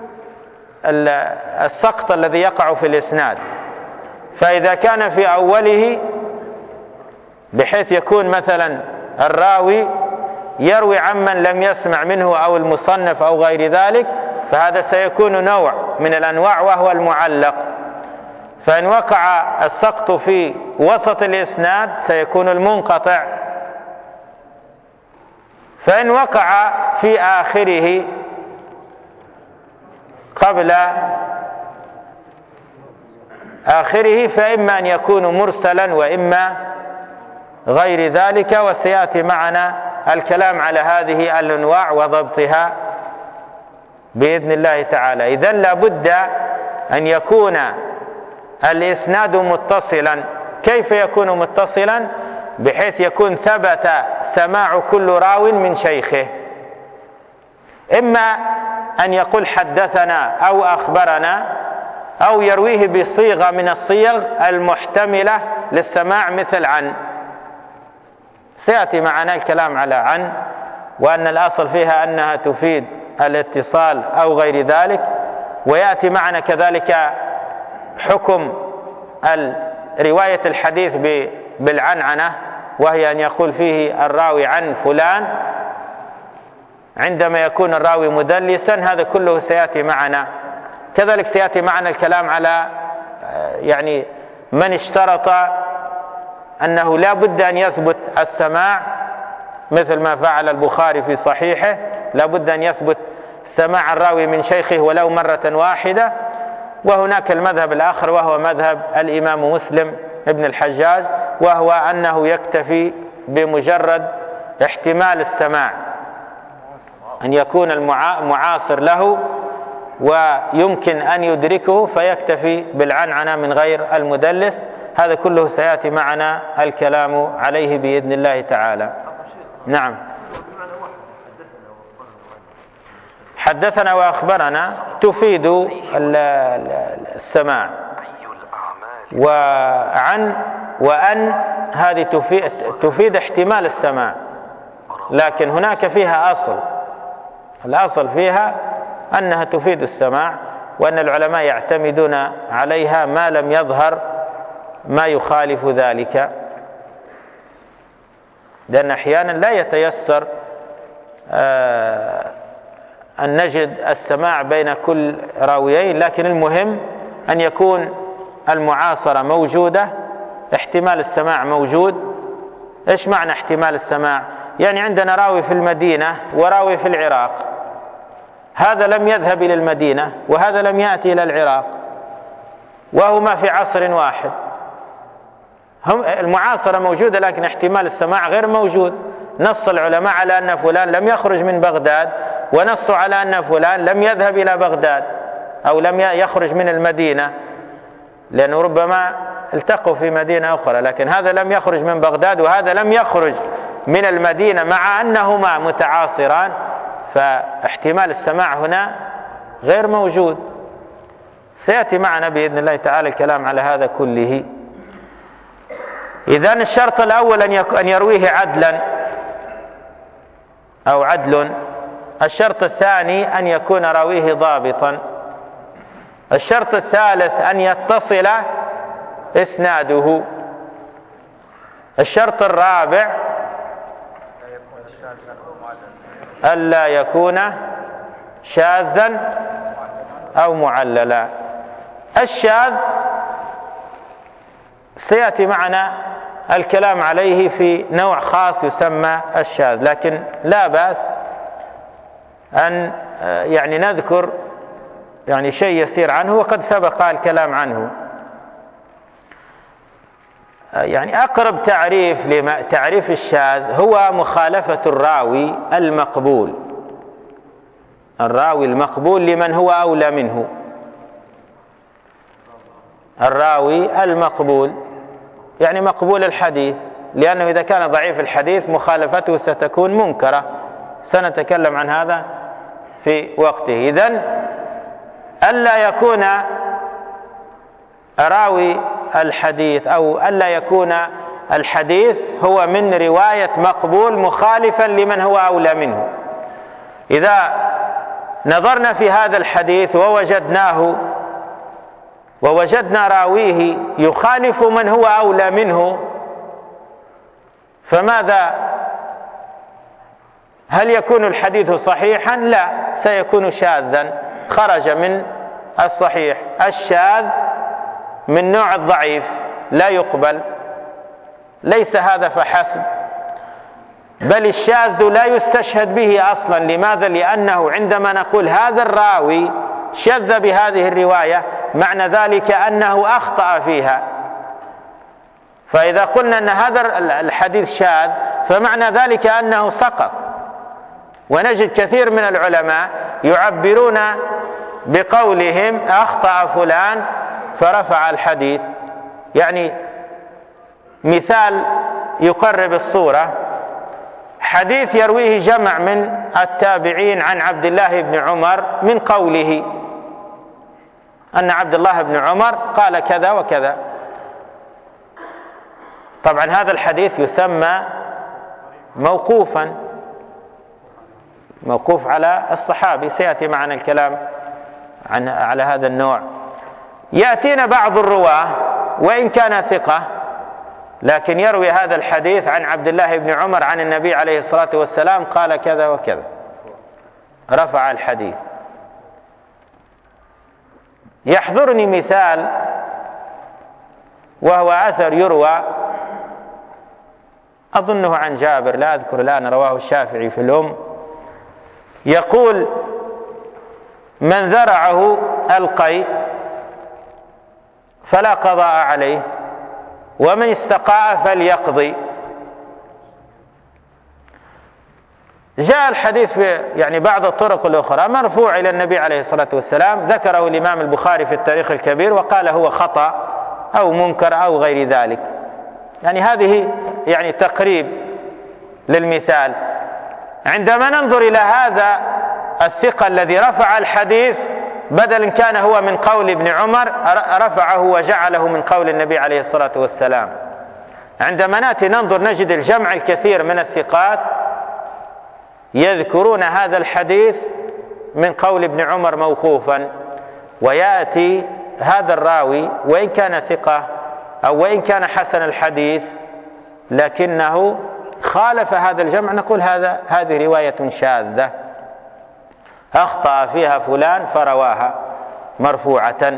السقط الذي يقع في الإسناد، فإذا كان في أوله بحيث يكون مثلا الراوي يروي عمن لم يسمع منه أو المصنف أو غير ذلك، فهذا سيكون نوع من الأنواع وهو المعلق. فإن وقع السقط في وسط الإسناد سيكون المنقطع. فإن وقع في آخره قبل آخره فإما أن يكون مرسلا وإما غير ذلك، وسيأتي معنا الكلام على هذه الأنواع وضبطها بإذن الله تعالى. إذن لا بد أن يكون الإسناد متصلا. كيف يكون متصلا؟ بحيث يكون ثبت سماع كل راو من شيخه، إما أن يقول حدثنا أو أخبرنا، أو يرويه بصيغة من الصيغ المحتملة للسماع مثل عن. سيأتي معنا الكلام على عن، وأن الأصل فيها أنها تفيد الاتصال أو غير ذلك. ويأتي معنا كذلك حكم رواية الحديث بالعنعنة، وهي أن يقول فيه الراوي عن فلان عندما يكون الراوي مدلسا. هذا كله سيأتي معنا. كذلك سيأتي معنا الكلام على يعني من اشترط أنه لا بد أن يثبت السماع، مثل ما فعل البخاري في صحيحه، لا بد أن يثبت سماع الراوي من شيخه ولو مرة واحدة. وهناك المذهب الآخر وهو مذهب الإمام مسلم ابن الحجاج، وهو أنه يكتفي بمجرد احتمال السماع، أن يكون المعاصر له ويمكن أن يدركه فيكتفي بالعنعنة من غير المدلس. هذا كله سيأتي معنا الكلام عليه بإذن الله تعالى. نعم. حدثنا وأخبرنا تفيد السماع، وعن وأن هذه تفيد, تفيد احتمال السماع، لكن هناك فيها أصل. الأصل فيها أنها تفيد السماع، وأن العلماء يعتمدون عليها ما لم يظهر ما يخالف ذلك، لأن أحيانا لا يتيسر أن نجد السماع بين كل راويين، لكن المهم أن يكون المعاصرة موجودة، احتمال السماع موجود. إيش معنى احتمال السماع؟ يعني عندنا راوي في المدينة وراوي في العراق، هذا لم يذهب إلى المدينة وهذا لم يأتي إلى العراق، وهما في عصر واحد. هم المعاصرة موجودة لكن احتمال السماع غير موجود. نص العلماء على أن فلان لم يخرج من بغداد، ونصوا على أن فلان لم يذهب إلى بغداد أو لم يخرج من المدينة، لأنه ربما التقوا في مدينة أخرى، لكن هذا لم يخرج من بغداد وهذا لم يخرج من المدينة مع أنهما متعاصران، فاحتمال السماع هنا غير موجود. سيأتي معنا بإذن الله تعالى الكلام على هذا كله. إذن الشرط الأول أن يرويه عدلا أو عدل. الشرط الثاني أن يكون راويه ضابطا. الشرط الثالث أن يتصل إسناده. الشرط الرابع ألا يكون شاذا أو معللا. الشاذ سيأتي معنا الكلام عليه في نوع خاص يسمى الشاذ، لكن لا بأس أن يعني نذكر يعني شيء يسير عنه وقد سبق الكلام عنه. يعني أقرب تعريف لما تعريف الشاذ هو مخالفة الراوي المقبول، الراوي المقبول لمن هو أولى منه. الراوي المقبول يعني مقبول الحديث، لأنه إذا كان ضعيف الحديث مخالفته ستكون منكرة، سنتكلم عن هذا في وقته. إذن ألا يكون راوي الحديث أو ألا يكون الحديث هو من رواية مقبول مخالفا لمن هو أولى منه. إذا نظرنا في هذا الحديث ووجدناه ووجدنا راويه يخالف من هو أولى منه، فماذا؟ هل يكون الحديث صحيحا؟ لا، سيكون شاذا، خرج من الصحيح. الشاذ من نوع الضعيف لا يقبل. ليس هذا فحسب، بل الشاذ لا يستشهد به أصلا. لماذا؟ لأنه عندما نقول هذا الراوي شذ بهذه الرواية معنى ذلك أنه أخطأ فيها. فإذا قلنا أن هذا الحديث شاذ فمعنى ذلك أنه سقط. ونجد كثير من العلماء يعبرون بقولهم أخطأ فلان فرفع الحديث. يعني مثال يقرب الصورة: حديث يرويه جمع من التابعين عن عبد الله بن عمر من قوله أن عبد الله بن عمر قال كذا وكذا. طبعا هذا الحديث يسمى موقوفا، موقوف على الصحابي، سيأتي معنا الكلام عن على هذا النوع. يأتينا بعض الرواة وإن كان ثقة لكن يروي هذا الحديث عن عبد الله بن عمر عن النبي عليه الصلاة والسلام قال كذا وكذا، رفع الحديث. يحضرني مثال وهو أثر يروى أظنه عن جابر، لا أذكر الآن، رواه الشافعي في الأم، يقول: من ذرعه القيء فلا قضاء عليه، ومن استقاء فليقضي. جاء الحديث في يعني بعض الطرق الأخرى مرفوع إلى النبي عليه الصلاة والسلام، ذكره الإمام البخاري في التاريخ الكبير وقال هو خطأ أو منكر أو غير ذلك. يعني هذه يعني تقريب للمثال. عندما ننظر إلى هذا الثقة الذي رفع الحديث، بدل إن كان هو من قول ابن عمر رفعه وجعله من قول النبي عليه الصلاة والسلام. عندما نأتي ننظر نجد الجمع الكثير من الثقات يذكرون هذا الحديث من قول ابن عمر موقوفا، ويأتي هذا الراوي وإن كان ثقة أو وإن كان حسن الحديث لكنه خالف هذا الجمع، نقول هذا هذه رواية شاذة أخطأ فيها فلان فرواها مرفوعة.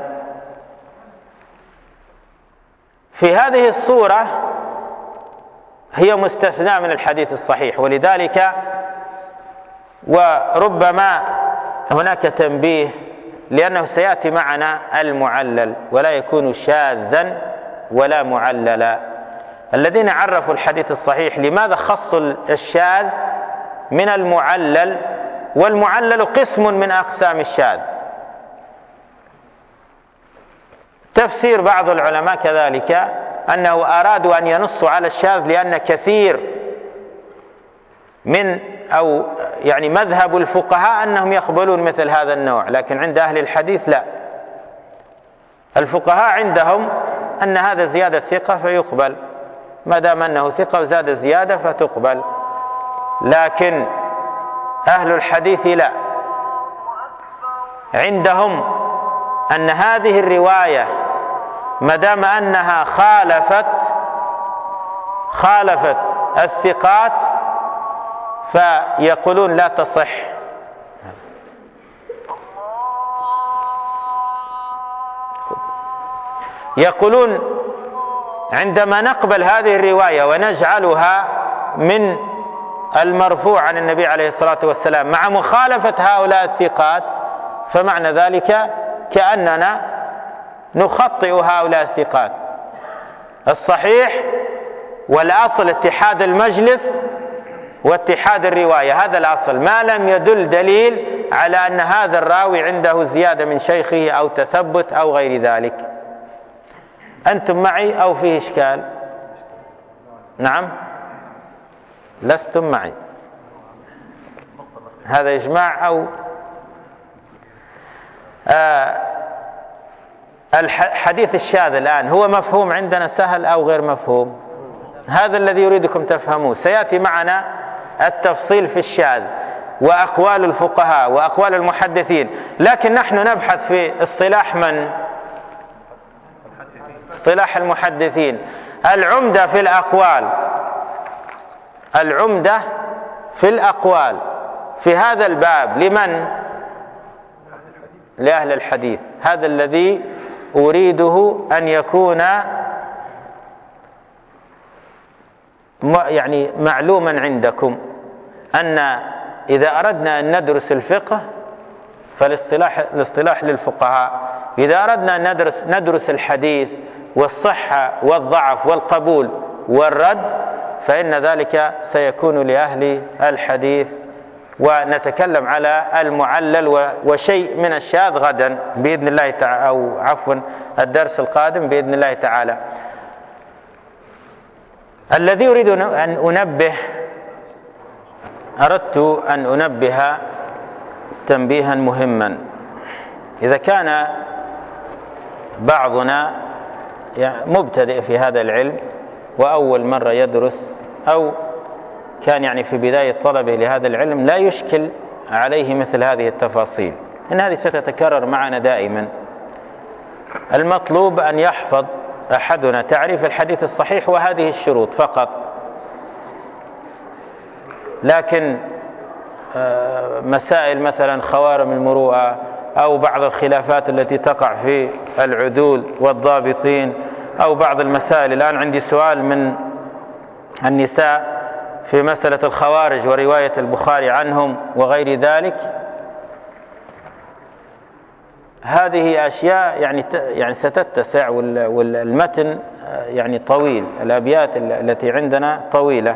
في هذه الصورة هي مستثنى من الحديث الصحيح، ولذلك وربما هناك تنبيه لأنه سيأتي معنا المعلل ولا يكون شاذا ولا معللا. الذين عرفوا الحديث الصحيح لماذا خصوا الشاذ من المعلل؟ والمعلل قسم من أقسام الشاذ. تفسير بعض العلماء كذلك أنه أرادوا أن ينصوا على الشاذ لأن كثير من أو يعني مذهب الفقهاء أنهم يقبلون مثل هذا النوع، لكن عند أهل الحديث لا. الفقهاء عندهم أن هذا زيادة ثقة فيقبل، ما دام أنه ثقة وزاد زيادة فتقبل، لكن أهل الحديث لا، عندهم أن هذه الرواية ما دام أنها خالفت خالفت الثقات فيقولون لا تصح. يقولون عندما نقبل هذه الرواية ونجعلها من المرفوع عن النبي عليه الصلاة والسلام مع مخالفة هؤلاء الثقات، فمعنى ذلك كأننا نخطئ هؤلاء الثقات. الصحيح والأصل اتحاد المجلس واتحاد الرواية، هذا الأصل، ما لم يدل دليل على أن هذا الراوي عنده زيادة من شيخه أو تثبت أو غير ذلك. أنتم معي أو فيه إشكال؟ نعم، لستم معي. هذا إجماع أو آه الحديث الشاذ الآن هو مفهوم عندنا سهل أو غير مفهوم؟ هذا الذي يريدكم تفهموه. سيأتي معنا التفصيل في الشاذ وأقوال الفقهاء وأقوال المحدثين، لكن نحن نبحث في اصطلاح من؟ اصطلاح المحدثين. العمدة في الأقوال العمدة في الأقوال في هذا الباب لمن؟ لأهل الحديث. هذا الذي أريده أن يكون يعني معلوما عندكم، أن إذا أردنا أن ندرس الفقه فالاصطلاح الاصطلاح للفقهاء، إذا أردنا أن ندرس ندرس الحديث والصحة والضعف والقبول والرد فإن ذلك سيكون لأهل الحديث، ونتكلم على المعلل وشيء من الشاذ غدا بإذن الله تعالى، أو عفوا الدرس القادم بإذن الله تعالى. الذي أريد أن أنبه أردت أن أنبه تنبيها مهما. إذا كان بعضنا مبتدئ في هذا العلم وأول مرة يدرس، أو كان يعني في بداية طلبه لهذا العلم، لا يشكل عليه مثل هذه التفاصيل، إن هذه ستتكرر معنا دائما. المطلوب أن يحفظ أحدنا تعريف الحديث الصحيح وهذه الشروط فقط، لكن مسائل مثلا خوارم المروءة أو بعض الخلافات التي تقع في العدول والضابطين، أو بعض المسائل. الآن عندي سؤال من النساء في مسألة الخوارج ورواية البخاري عنهم وغير ذلك. هذه أشياء يعني يعني ستتسع، والمتن يعني طويل، الأبيات التي عندنا طويلة،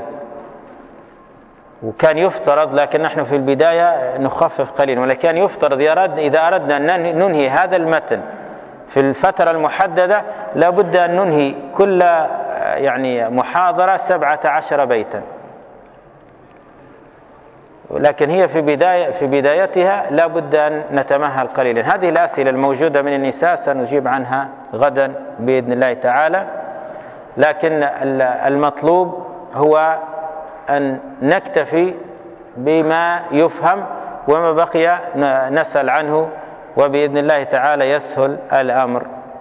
وكان يفترض، لكن نحن في البداية نخفف قليلا، ولكن يفترض إذا أردنا أن ننهي هذا المتن في الفترة المحددة لابد أن ننهي كل يعني محاضرة سبعة عشر بيتا، لكن هي في بداية في بدايتها لابد أن نتمهل قليلا. هذه الأسئلة الموجودة من النساء سنجيب عنها غدا بإذن الله تعالى، لكن المطلوب هو أن نكتفي بما يفهم، وما بقي نسأل عنه، وبإذن الله تعالى يسهل الأمر.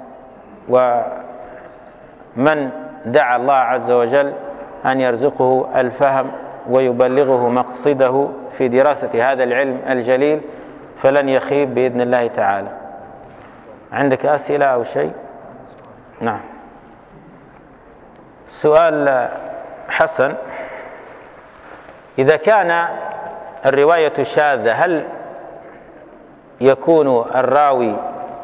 ومن دعا الله عز وجل أن يرزقه الفهم ويبلغه مقصده في دراسة هذا العلم الجليل فلن يخيب بإذن الله تعالى. عندك أسئلة أو شيء؟ نعم. سؤال حسن: إذا كان الرواية شاذة هل يكون الراوي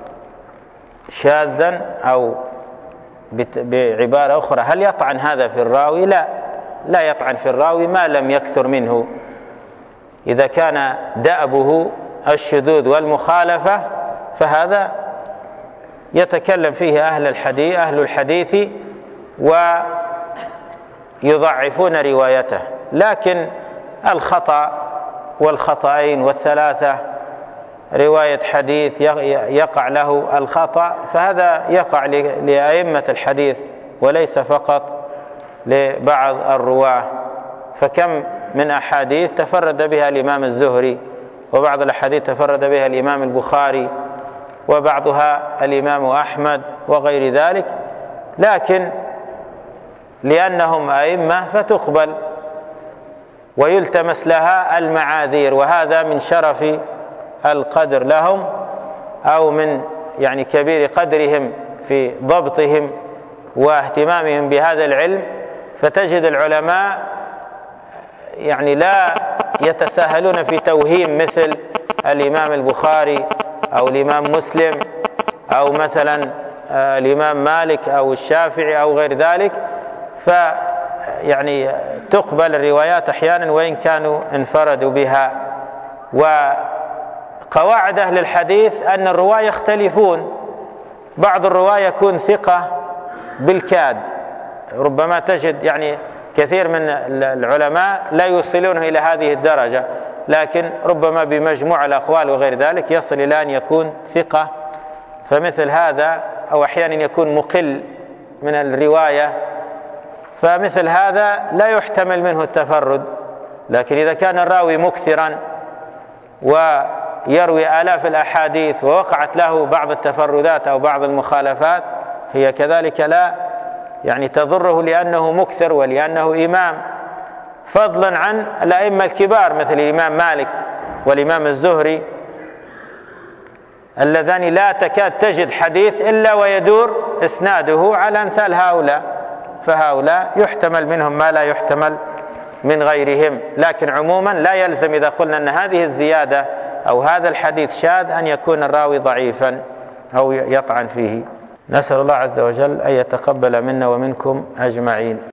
شاذا؟ أو بعبارة أخرى هل يطعن هذا في الراوي؟ لا، لا يطعن في الراوي ما لم يكثر منه. إذا كان دأبه الشذوذ والمخالفة فهذا يتكلم فيه أهل الحديث أهل الحديث ويضعفون روايته، لكن الخطأ والخطأين والثلاثة، رواية حديث يقع له الخطأ، فهذا يقع لأئمة الحديث وليس فقط لبعض الرواة. فكم من أحاديث تفرد بها الإمام الزهري، وبعض الأحاديث تفرد بها الإمام البخاري، وبعضها الإمام أحمد وغير ذلك، لكن لأنهم أئمة فتقبل ويلتمس لها المعاذير، وهذا من شرف القدر لهم، أو من يعني كبير قدرهم في ضبطهم واهتمامهم بهذا العلم. فتجد العلماء يعني لا يتساهلون في توهيم مثل الإمام البخاري أو الإمام مسلم أو مثلا الإمام مالك أو الشافعي أو غير ذلك، فيعني تقبل الروايات أحيانا وإن كانوا انفردوا بها. وقواعد أهل الحديث أن الرواة يختلفون، بعض الرواة يكون ثقة بالكاد، ربما تجد يعني كثير من العلماء لا يوصلونه إلى هذه الدرجة، لكن ربما بمجموع الأقوال وغير ذلك يصل إلى أن يكون ثقة. فمثل هذا أو أحيانا يكون مقل من الرواية، فمثل هذا لا يحتمل منه التفرد. لكن إذا كان الراوي مكثرا ويروي آلاف الأحاديث ووقعت له بعض التفردات أو بعض المخالفات، هي كذلك لا يعني تضره لأنه مكثر ولأنه إمام، فضلا عن الأئمة الكبار مثل الإمام مالك والإمام الزهري اللذان لا تكاد تجد حديث إلا ويدور إسناده على أمثال هؤلاء، فهؤلاء يحتمل منهم ما لا يحتمل من غيرهم. لكن عموما لا يلزم إذا قلنا أن هذه الزيادة أو هذا الحديث شاذ أن يكون الراوي ضعيفا أو يطعن فيه. نسأل الله عز وجل أن يتقبل منا ومنكم أجمعين.